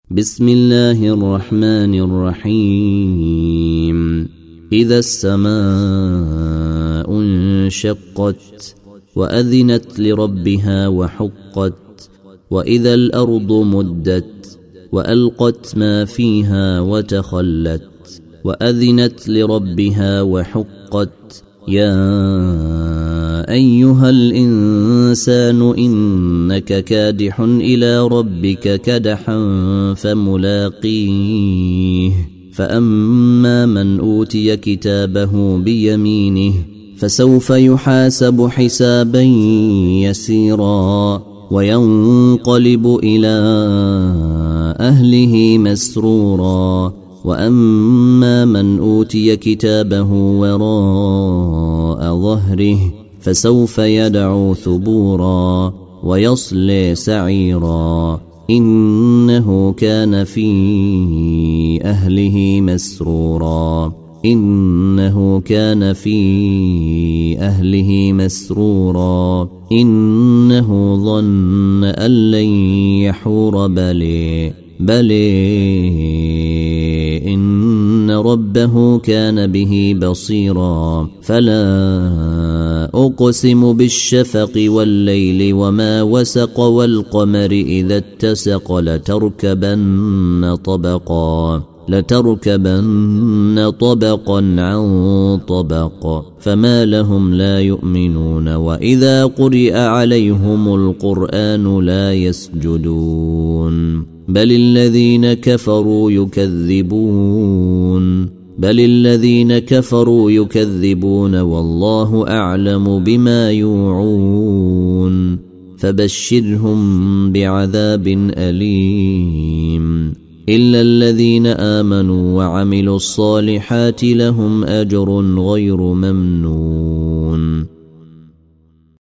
بسم الله الرحمن الرحيم. إذا السماء انشقت وأذنت لربها وحقت وإذا الأرض مدت وألقت ما فيها وتخلت وأذنت لربها وحقت يا أيها الإنسان إنك كادح إلى ربك كدحا فملاقيه فأما من أوتي كتابه بيمينه فسوف يحاسب حسابا يسيرا وينقلب إلى أهله مسرورا وأما من أوتي كتابه وراء ظهره فسوف يدعو ثبورا ويصلي سعيرا إنه كان في أهله مسرورا إنه كان في أهله مسرورا إنه ظن أن لن يحور بلى إن ربه كان به بصيرا فلا أقسم بالشفق والليل وما وسق والقمر إذا اتسق لتركبن طبقا عن طبق فما لهم لا يؤمنون وإذا قرئ عليهم القرآن لا يسجدون بل الذين كفروا يكذبون والله أعلم بما يوعون فبشرهم بعذاب أليم إلا الذين آمنوا وعملوا الصالحات لهم أجر غير ممنون